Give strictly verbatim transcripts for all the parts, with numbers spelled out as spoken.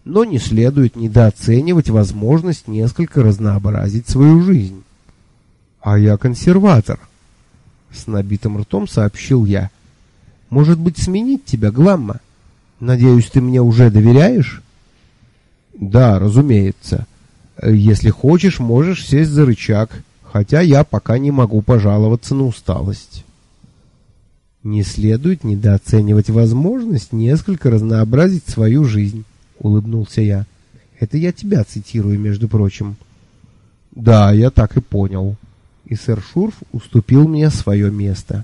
но не следует недооценивать возможность несколько разнообразить свою жизнь. А я консерватор, с набитым ртом сообщил я. Может быть, сменить тебя, Гламма? Надеюсь, ты мне уже доверяешь? Да, разумеется. Если хочешь, можешь сесть за рычаг, хотя я пока не могу пожаловаться на усталость. Не следует недооценивать возможность несколько разнообразить свою жизнь, улыбнулся я. Это я тебя цитирую, между прочим. Да, я так и понял. И сэр Шурф уступил мне свое место.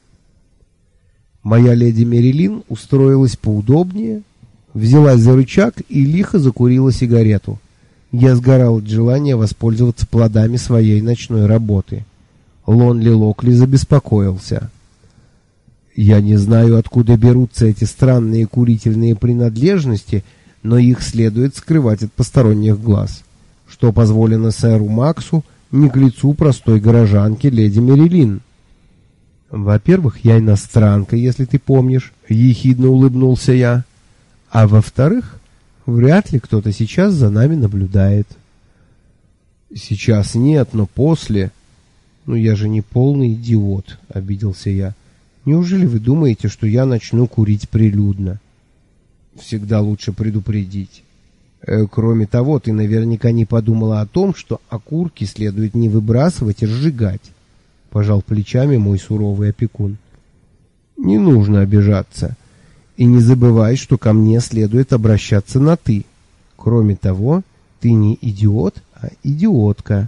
Моя леди Мерилин устроилась поудобнее, взялась за рычаг и лихо закурила сигарету. Я сгорал от желания воспользоваться плодами своей ночной работы. Лонли Локли забеспокоился. Я не знаю, откуда берутся эти странные курительные принадлежности, но их следует скрывать от посторонних глаз. Что позволено сэру Максу, не к лицу простой горожанки леди Мерилин. Во-первых, я иностранка, если ты помнишь, ехидно улыбнулся я. А во-вторых, вряд ли кто-то сейчас за нами наблюдает. Сейчас нет, но после... Ну я же не полный идиот, обиделся я. Неужели вы думаете, что я начну курить прилюдно? Всегда лучше предупредить. Э, кроме того, ты наверняка не подумала о том, что окурки следует не выбрасывать и сжигать. Пожал плечами мой суровый опекун. Не нужно обижаться. И не забывай, что ко мне следует обращаться на «ты». Кроме того, ты не идиот, а идиотка.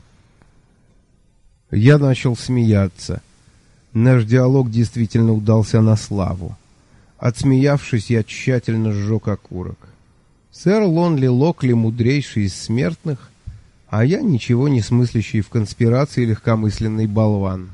Я начал смеяться. Наш диалог действительно удался на славу. Отсмеявшись, я тщательно сжег окурок. Сэр Лонли Локли мудрейший из смертных, а я ничего не смыслящий в конспирации легкомысленный болван.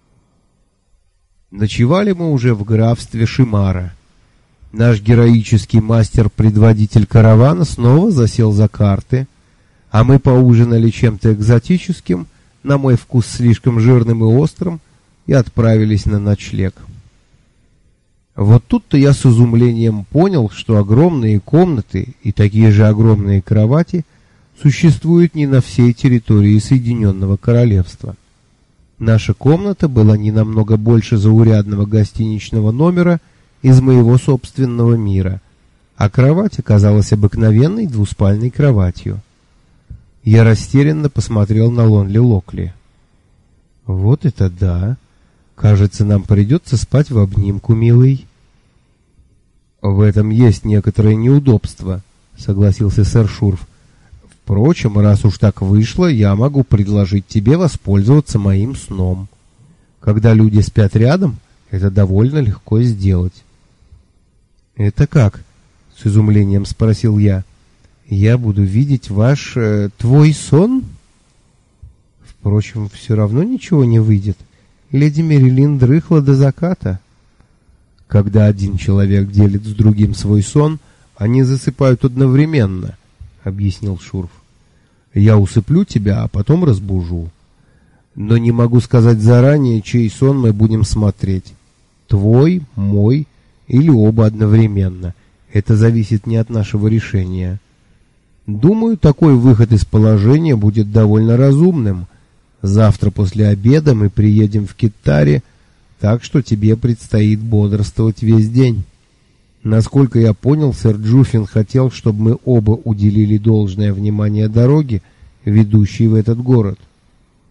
Ночевали мы уже в графстве Шимара. Наш героический мастер-предводитель каравана снова засел за карты, а мы поужинали чем-то экзотическим, на мой вкус слишком жирным и острым, и отправились на ночлег. Вот тут-то я с изумлением понял, что огромные комнаты и такие же огромные кровати существуют не на всей территории Соединенного Королевства. Наша комната была не намного больше заурядного гостиничного номера из моего собственного мира, а кровать оказалась обыкновенной двуспальной кроватью. Я растерянно посмотрел на Лонли Локли. Вот это да! Кажется, нам придется спать в обнимку, милый. В этом есть некоторое неудобство, согласился сэр Шурф. Впрочем, раз уж так вышло, я могу предложить тебе воспользоваться моим сном. Когда люди спят рядом, это довольно легко сделать. Это как? С изумлением спросил я. Я буду видеть ваш э, твой сон? Впрочем, все равно ничего не выйдет. Леди Мерилин дрыхла до заката. Когда один человек делит с другим свой сон, они засыпают одновременно, объяснил Шурф. Я усыплю тебя, а потом разбужу. Но не могу сказать заранее, чей сон мы будем смотреть. Твой, мой или оба одновременно. Это зависит не от нашего решения. Думаю, такой выход из положения будет довольно разумным. Завтра после обеда мы приедем в Киттари, так что тебе предстоит бодрствовать весь день. Насколько я понял, сэр Джуффин хотел, чтобы мы оба уделили должное внимание дороге, ведущей в этот город.